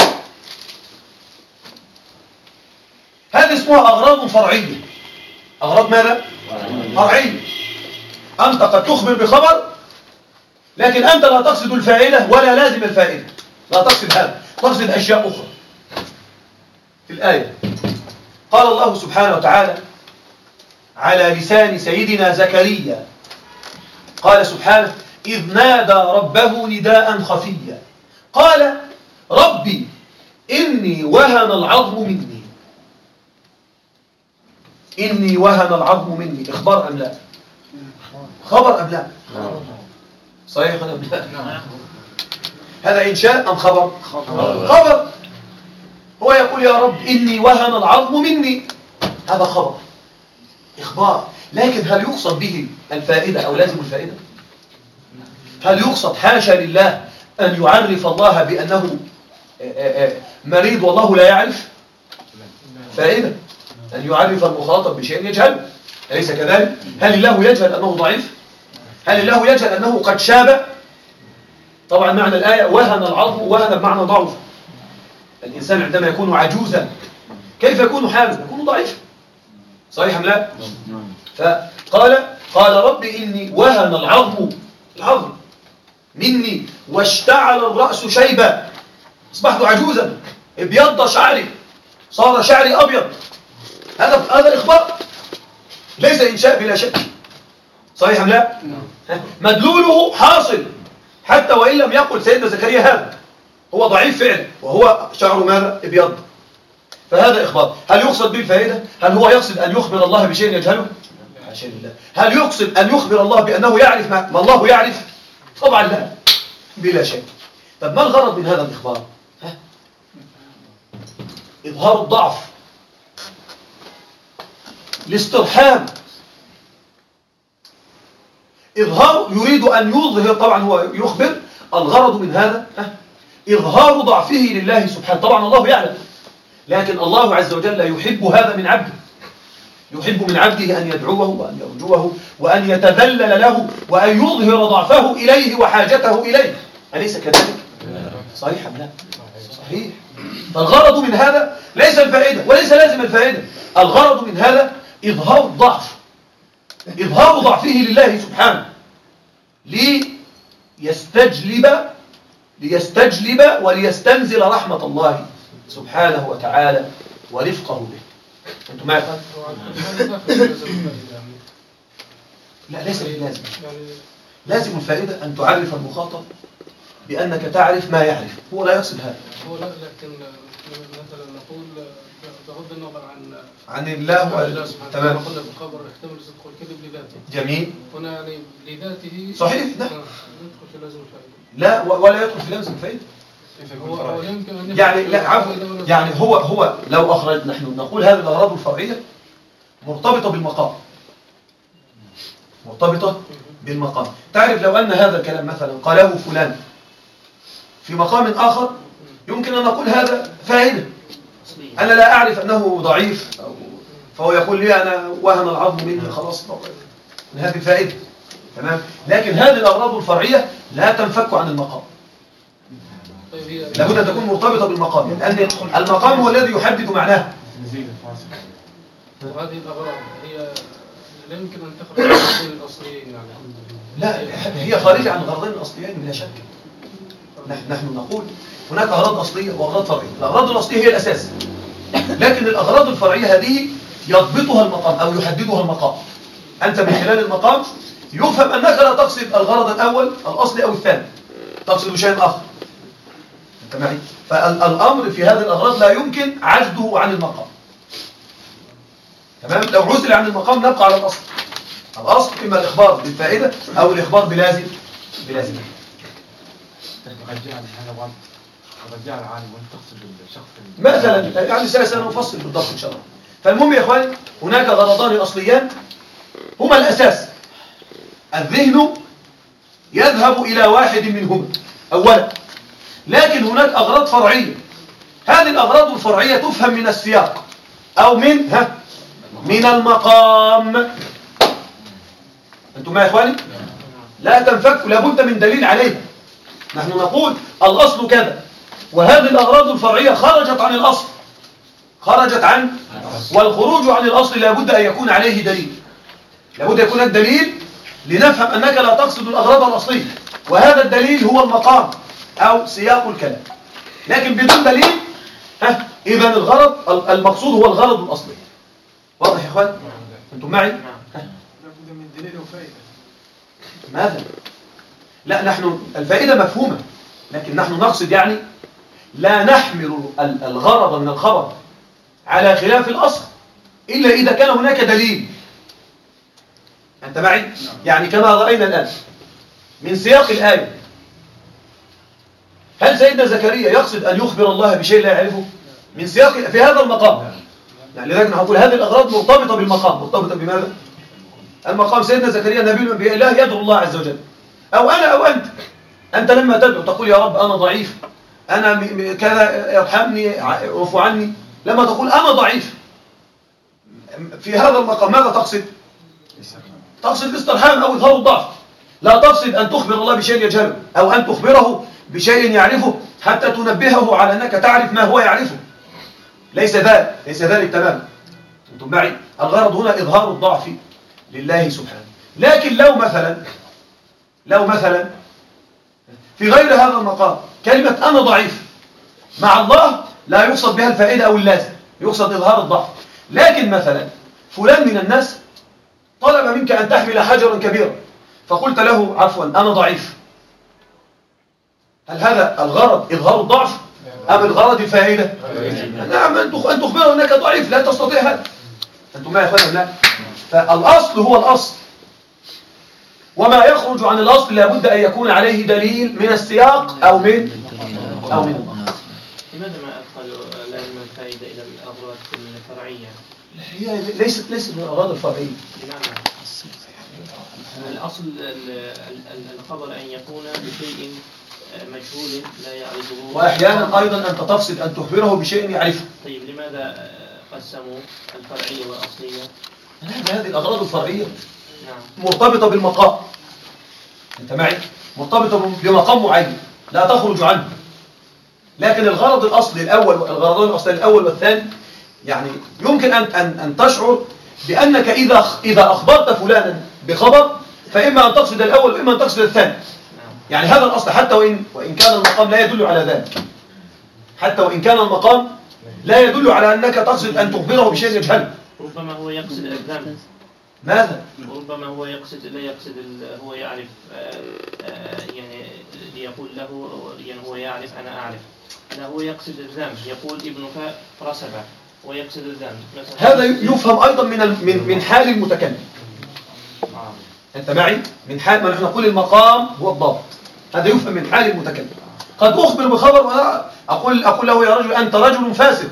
هذه اسمها أغراض فرعية. أغراض ماذا؟ فرعية. أنت قد تخبر بخبر لكن أنت لا تقصد الفائدة ولا لازم الفائدة، لا تقصد هذا، تقصد أشياء أخرى. في الآية قال الله سبحانه وتعالى على لسان سيدنا زكريا، قال سبحانه إذ نادى ربه نداء خفيا قال ربي إني وهن العظم مني. إني وهن العظم مني، إخبار أم لا؟ خبر أم لا؟ صحيح أم لا؟ هذا إنشاء أم خبر؟ خبر. هو يقول يا رب إني وهن العظم مني، هذا خبر إخبار، لكن هل يقصد به الفائدة أو لازم الفائدة؟ هل يقصد حاشا لله أن يعرف الله بأنه مريض والله لا يعرف؟ فائدة أن يعرف المخاطب بشيء يجهل، أليس كذلك؟ هل الله يجهل أنه ضعيف؟ هل الله يجهل أنه قد شاب؟ طبعا معنى الآية وهن العظم، وهن بمعنى ضعف. الإنسان عندما يكون عجوزا كيف يكون حامل؟ يكون ضعيف، صحيح أم لا؟ قال ربي إني وهن العظم مني واشتعل الرأس شيبا، أصبحت عجوزا، ابيض شعري، صار شعري أبيض. هذا إخبار ليس إنشاء بلا شك، صحيح أم لا؟ مدلوله حاصل حتى وإن لم يقل سيدنا زكريا هذا، هو ضعيف فعلا وهو شعره ماذا؟ ابيض. فهذا إخبار. هل يقصد به الفائدة؟ هل هو يقصد أن يخبر الله بشيء يجهله؟ حاشا لله. هل يقصد أن يخبر الله بأنه يعرف ما الله يعرف؟ طبعا لا، بلا شك. طب ما الغرض من هذا الإخبار؟ إظهار الضعف، الاسترحام، إظهار، يريد أن يظهر، طبعا هو يخبر الغرض من هذا إظهار ضعفه لله سبحانه. طبعا الله يعلم، لكن الله عز وجل يحب هذا من عبده، يحب من عبده أن يدعوه وأن يرجوه وأن يتذلل له وأن يظهر ضعفه إليه وحاجته إليه. أليس كذلك؟ صحيح أم لا؟ صحيح. فالغرض من هذا ليس الفائدة وليس لازم الفائدة، الغرض من هذا إظهار الضعف، إظهار ضعفه لله سبحانه ليستجلب وليستنزل رحمة الله سبحانه وتعالى ورفقه به. أنتم معي؟ لا ليس لازم. لازم الفائدة أن تعرف المخاطب بأنك تعرف ما يعرف، هو لا يقصد هذا. هو لا، لكن مثلا نقول بغض النظر عن الله تمام. قلنا في الخبر يحتمل صدق الكذب لذاته. جميل. هنا يعني لذاته صحيح. لا يدخل في لازم الفائدة. لا ولا يدخل في لازم الفائدة. هو يمكن أن يعني لا عفوا، يعني هو لو أخرج، نحن نقول هذه الأغراض الفرعية مرتبطة بالمقام، مرتبطة بالمقام. تعرف لو أن هذا الكلام مثلا قاله فلان في مقام آخر يمكن أن نقول هذا فائدة، أنا لا أعرف أنه ضعيف فهو يقول لي أنا وهن العظم مني خلاص، هذه فائدة. تمام. لكن هذه الأغراض الفرعية لا تنفك عن المقام، لابد أن تكون مرتبطة بالمقام، لأن المقام هو الذي يحدد معناه. وهذه الأغراض هي لا يمكن أن تخرج عن الغرضين الأصليين يعني. لا هي خارجة عن الغرضين الأصليين بلا شك. نحن نقول هناك أغراض أصلية وأغراض فرعية. الأغراض الأصلية هي الأساس، لكن الأغراض الفرعية هذه يضبطها المقام أو يحددها المقام. أنت من خلال المقام يفهم أنك لا تقصد الغرض الأول الأصلي أو الثاني، تقصد شيء آخر. أنت معي؟ فالأمر في هذه الأغراض لا يمكن عزله عن المقام. تمام. لو عزل عن المقام نبقى على الأصل. الأصل إما الإخبار بالفائدة أو الإخبار بلازم. رجع العالم وانت تقصد الشخص مثلا يعني سنفصل بالضبط إن شاء الله. فالمهم يا إخواني هناك غرضان أصليان هما الأساس. الذهن يذهب إلى واحد منهما أولا، لكن هناك أغراض فرعية. هذه الأغراض الفرعية تفهم من السياق أو من المقام. أنتم معي يا إخواني؟ لا تنفك، لابد من دليل عليه. نحن نقول الأصل كذا، وهذه الأغراض الفرعية خرجت عن الأصل، والخروج عن الأصل لابد أن يكون عليه دليل، لابد أن يكون الدليل لنفهم أنك لا تقصد الأغراض الأصلية، وهذا الدليل هو المقام أو سياق الكلام. لكن بدون دليل إذن الغرض المقصود هو الغرض الأصلي. واضح يا إخوان؟ أنتم معي؟ لابد من دليل وفائدة. ماذا؟ لا نحن الفائدة مفهومة، لكن نحن نقصد يعني لا نحمل الغرض من الخبر على خلاف الأصل إلا إذا كان هناك دليل. أنت معي؟ يعني كما رأينا الآن من سياق الآية، هل سيدنا زكريا يقصد أن يخبر الله بشيء لا يعرفه؟ من سياق في هذا المقام، يعني لذلك نقول هذه الأغراض مرتبطة بالمقام. مرتبطة بماذا؟ المقام سيدنا زكريا نبي من أنبياء الله يدعو الله عز وجل، أو أنا أو أنت لما تدعو تقول يا رب أنا ضعيف، أنا كذا ارحمني اعف عني. لما تقول أنا ضعيف في هذا المقام ماذا تقصد؟ تقصد الاسترحام أو إظهار الضعف. لا تقصد أن تخبر الله بشيء يجهله أو أن تخبره بشيء يعرفه حتى تنبهه على أنك تعرف ما هو يعرفه. ليس ذلك تماما. أنتم معي؟ الغرض هنا إظهار الضعف لله سبحانه. لكن لو مثلا في غير هذا المقام كلمة أنا ضعيف مع الله لا يقصد بها الفائدة أو اللازم، يقصد إظهار الضعف. لكن مثلا فلان من الناس طلب منك أن تحمل حجرا كبيرا فقلت له عفوا أنا ضعيف، هل هذا الغرض إظهار الضعف أم الغرض الفائدة؟ نعم، أن تخبره أنك ضعيف لا تستطيع هذا. أنتم معي يا أخوانا؟ لا. فالأصل هو الأصل، وما يخرج عن الأصل لابد أن يكون عليه دليل من السياق أو من المعنى. لماذا ما أدخلوا لازم الفائدة إلى الأغراض الفرعية؟ هي ليست من الأغراض الفرعية. بمعنى الأصل الخبر أن يكون بشيء مجهول لا يعرفه، وأحيانا أيضا أنت تقصد أن تخبره بشيء يعرفه. طيب لماذا قسموا الفرعية والأصلية؟ هذه الأغراض الفرعية نعم. مرتبطة بالمقام. أنت معي؟ مرتبطة بمقام معين لا تخرج عنه. لكن الغرض الأصلي الأول والغرضان الأصلي الأول والثاني يعني يمكن أن تشعر بأنك إذا أخبرت فلانا بخبر فإما أن تقصد الأول وإما أن تقصد الثاني. يعني هذا الأصل حتى وإن كان المقام لا يدل على ذلك. حتى وإن كان المقام لا يدل على أنك تقصد أن تخبره بشيء يجهله. ربما هو يقصد الذنب. ماذا؟ ربما هو يقصد لا يقصد هو يعرف يعني ليقول له يعني هو يعرف أنا أعرف. لا هو يقصد الذنب، يقول ابنك رسب ويقصد الذنب. هذا يفهم أيضا من حال المتكلم. أنت معي؟ من حال ما نحن نقول المقام هو الضابط. هذا يفهم من حال المتكلم. قد أخبر بخبر أقول له يا رجل أنت رجل فاسق.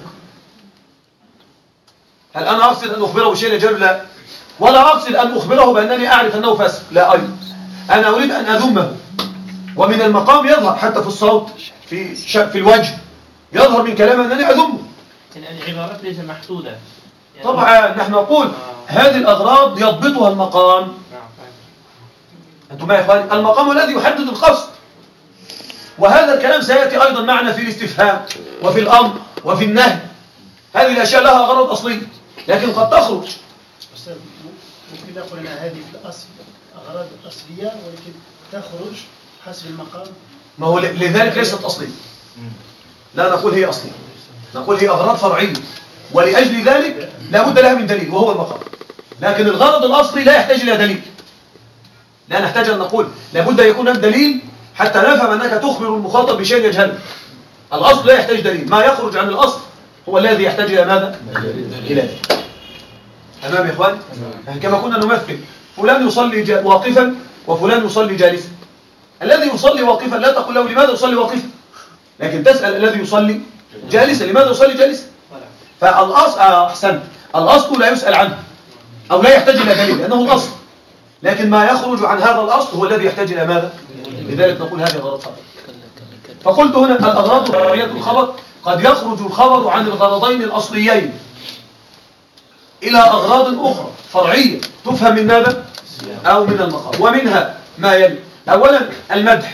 هل أنا أقصد أن أخبره بشيء يجهل؟ لا. ولا أقصد أن أخبره بأنني أعرف أنه فاسق. لا أيضا. أنا أريد أن أذمه. ومن المقام يظهر حتى في الصوت في الوجه يظهر من كلامه أنني أذمه. العبارات ليس محدودة. يعني طبعا نحن نقول هذه الأغراض يضبطها المقام. أنتم معي يا إخواني؟ المقام الذي يحدد القصد. وهذا الكلام سيأتي أيضا معنا في الاستفهام وفي الأمر وفي النهي. هذه الأشياء لها أغراض أصلية لكن قد تخرج. ممكن نقول أن هذه في الأصل أغراض أصلية ولكن تخرج حسب المقام. ما هو لذلك ليست أصلية. لا نقول هي أصلية، نقول هي أغراض فرعية، ولأجل ذلك لا بد لها من دليل وهو المقام. لكن الغرض الأصلي لا يحتاج إلى دليل. لا نحتاج أن نقول لابد أن يكون هناك دليل حتى نفهم أنك تخبر المخاطب بشيء يجهله. الأصل لا يحتاج دليل، ما يخرج عن الأصل هو الذي يحتاج إلى ماذا؟ إلى دليل. تمام يا إخوان؟ كما كنا نمثل فلان يصلي واقفا وفلان يصلي جالسا. الذي يصلي واقفا لا تقول له لماذا يصلي واقفا، لكن تسأل الذي يصلي جالسا لماذا يصلي جالسا. فالأصل أحسن، الأصل لا يسأل عنه أو لا يحتاج إلى دليل لأنه الأصل. لكن ما يخرج عن هذا الأصل هو الذي يحتاج إلى ماذا؟ لذلك نقول هذه غرض فرعية. فقلت هنا الأغراض فرعية الخبر قد يخرج الخبر عن الغرضين الأصليين إلى أغراض أخرى فرعية تفهم من ماذا؟ أو من المقام. ومنها ما يلي. أولا المدح.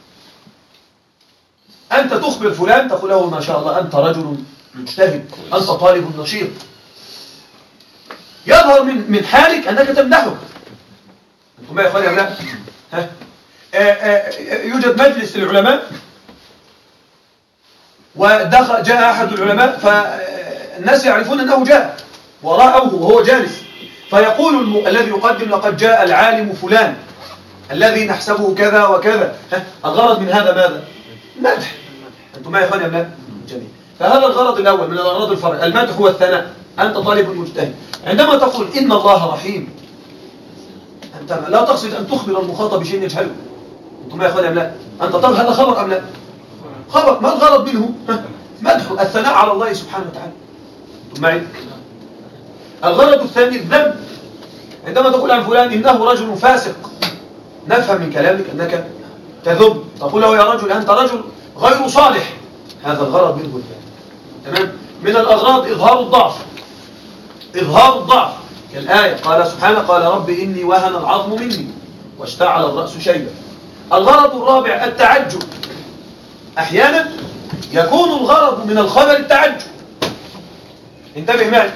أنت تخبر فلان تقول له ما شاء الله أنت رجل مجتهد، أنت طالب نشيط. يظهر من حالك أنك تمدحه. أنتم ما يا إخواني أولا؟ يوجد مجلس للعلماء جاء أحد العلماء فالناس يعرفون أنه جاء وراءه وهو جالس فيقول الذي يقدم لقد جاء العالم فلان الذي نحسبه كذا وكذا. الغرض من هذا ماذا؟ المدح. أنتم ما يا إخواني أولا؟ جميل. فهذا الغرض الأول من الأغراض الفرعية. المدح هو الثناء. أنت طالب مجتهد. عندما تقول إن الله رحيم أنت لا تقصد أن تخبر المخاطب بشيء يجهله. أنتم ما يا إخواني أولا؟ أنت طالب هذا خبر أم لا؟ خبر. ما الغرض منه؟ مدح الثناء على الله سبحانه وتعالى. أنتم معي؟ الغرض الثاني الذم. عندما تقول عن فلان إنه رجل فاسق نفهم من كلامك أنك تذم. تقول له يا رجل أنت رجل غير صالح. هذا الغرض منه الثاني. تمام. من الأغراض إظهار الضعف. إظهار الضعف كالآية قال سبحانه قال رب إني وهن العظم مني واشتعل الرأس شيبا. الغرض الرابع التعجب. أحيانا يكون الغرض من الخبر التعجب. انتبه معي.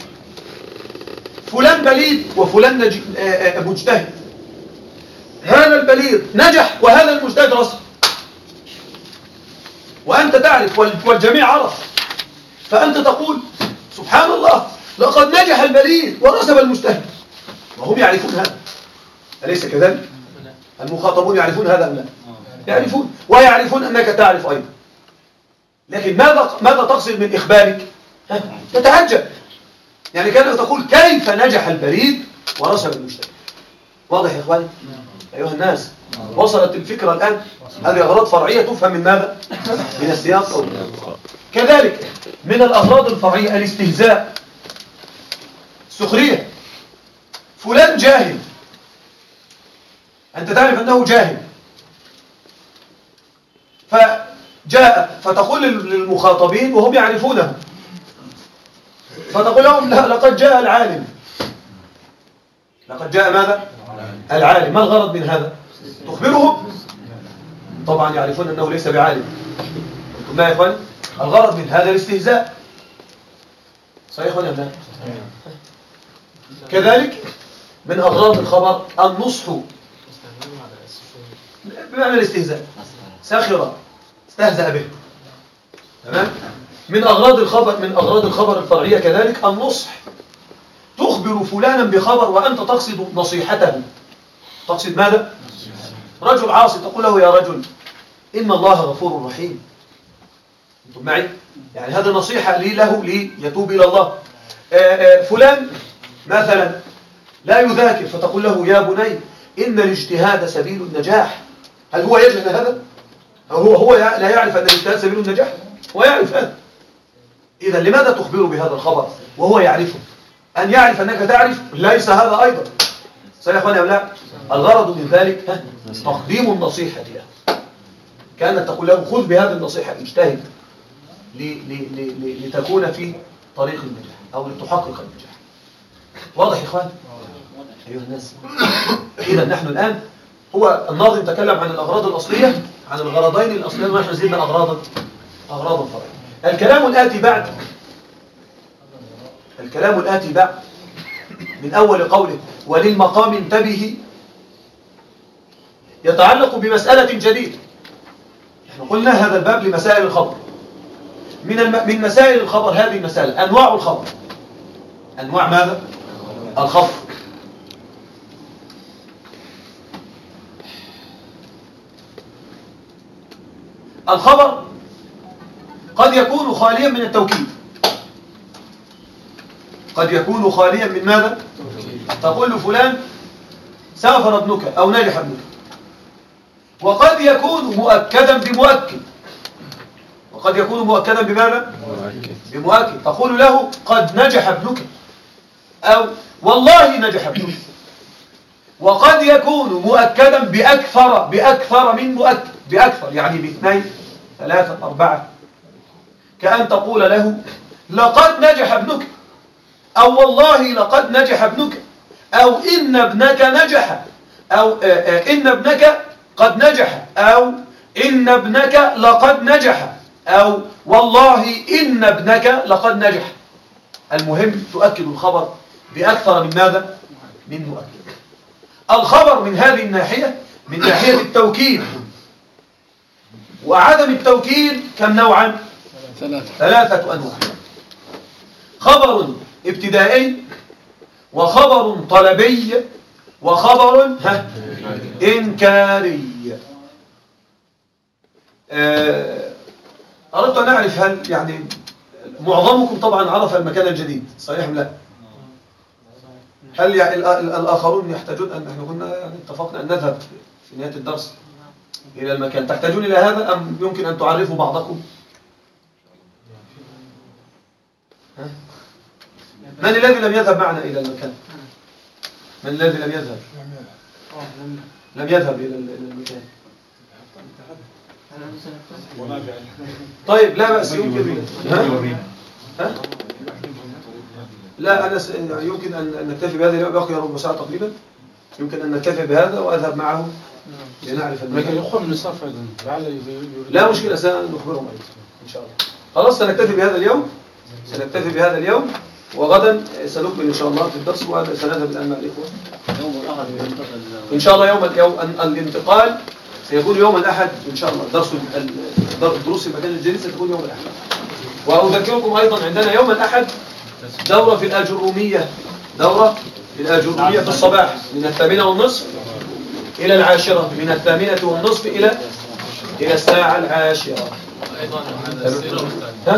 فلان بليد وفلان مجتهد. هذا البليد نجح وهذا المجتهد رسب. وأنت تعرف والجميع عرف. فأنت تقول سبحان الله لقد نجح البليد ورسب المجتهد. وهم يعرفون هذا. أليس كذلك؟ المخاطبون يعرفون هذا أم لا؟ يعرفون ويعرفون أنك تعرف أيضا. لكن ماذا تقصد من إخبارك؟ تتعجب. يعني كانك تقول كيف نجح البليد ورسب المجتهد. واضح يا إخواني؟ أيها الناس، وصلت الفكرة الآن. هذه أغراض فرعية تفهم من ماذا؟ من السياق أو كذلك من الأغراض الفرعية الاستهزاء، السخرية. فلان جاهل، أنت تعرف أنه جاهل، فجاء فتقول للمخاطبين وهم يعرفونه، فتقول لهم لا، لقد جاء العالم. لقد جاء ماذا؟ العالم. ما الغرض من هذا؟ تخبرهم، طبعا يعرفون أنه ليس بعالم. ما يا إخواني؟ الغرض من هذا الاستهزاء. صحيح ولا لا؟ كذلك من أغراض الخبر النصح بمعنى الاستهزاء، سخر، استهزأ به. تمام؟ من أغراض الخبر الفرعية كذلك النصح. تخبر فلانا بخبر وأنت تقصد نصيحته. تقصد ماذا؟ رجل عاصي، تقول له يا رجل إن الله غفور رحيم. أنتم معي؟ يعني هذا نصيحة له ليتوب إلى الله. فلان مثلا لا يذاكر، فتقول له يا بني إن الاجتهاد سبيل النجاح. هل هو يجهل هذا؟ أو هو لا يعرف أن الاجتهاد سبيل النجاح؟ هو يعرف هذا. إذا لماذا تخبره بهذا الخبر وهو يعرفه؟ أن يعرف أنك تعرف ليس هذا أيضا. صحيح يا أخواني أو لا؟ الغرض من ذلك تقديم النصيحة له، كأنك تقول له خذ بهذه النصيحة، اجتهد لتكون في طريق النجاح أو لتحقق النجاح. واضح يا إخوان؟ أيها الناس، إذا نحن الآن، هو الناظم تكلم عن الأغراض الأصلية، عن الغرضين الأصليين، ونحن زدنا أغراضا فرعية. الكلام الآتي بعد من أول قوله وللمقام انتبه يتعلق بمسألة جديدة. احنا قلنا هذا الباب لمسائل الخبر. من مسائل الخبر هذه المسائل أنواع الخبر. أنواع ماذا؟ الخبر. الخبر قد يكون خاليا من التوكيد. قد يكون خاليا من ماذا؟ تقول لفلان سافر ابنك أو نجح ابنك. وقد يكون مؤكدا بمؤكد. وقد يكون مؤكدا بماذا؟ بمؤكد. تقول له قد نجح ابنك أو والله نجح ابنك. وقد يكون مؤكدا بأكثر من مؤكد، بأكثر يعني باثنين، ثلاثة، أربعة. كأن تقول له لقد نجح ابنك، أو والله لقد نجح ابنك، أو إن ابنك نجح، أو إن ابنك قد نجح، أو إن ابنك لقد نجح، أو والله إن ابنك لقد نجح. المهم تؤكد الخبر بأكثر من ماذا؟ من مؤكد. الخبر من هذه الناحية، من ناحية التوكيد وعدم التوكيد، كم نوعا؟ ثلاثة أنواع. خبر ابتدائي، وخبر طلبي، وخبر إنكاري. أردت أن أعرف هل يعني معظمكم طبعا عرف المكان الجديد، صحيح أم لا؟ هل يعني الآخرون يحتاجون أن نحن كنا يعني اتفقنا أن نذهب في نهاية الدرس إلى المكان، تحتاجون إلى هذا أم يمكن أن تعرفوا بعضكم؟ من الذي لم يذهب معنا إلى المكان؟ من الذي لم يذهب؟ لم يذهب إلى المكان. طيب لا بأس، يمكن لا أنا يعني يمكن أن نكتفي بهذا اليوم، بقي ربع ساعة تقريبا، يمكن أن نكتفي بهذا وأذهب معه لنعرف لكن يخوف من الصرف أيضا. لا مشكلة، سنخبرهم أيضا إن شاء الله. خلاص سنكتفي بهذا اليوم، وغدا سنكمل إن شاء الله في الدرس، وسنذهب الآن مع الإخوة إن شاء الله. يوم الانتقال سيكون يوم الأحد إن شاء الله. الدروس في المكان الجديد ستكون يوم الأحد. وأذكركم أيضا عندنا يوم الأحد دورة في الأجرومية، في الصباح من 8:30 إلى 10، من 8:30 إلى الساعة 10.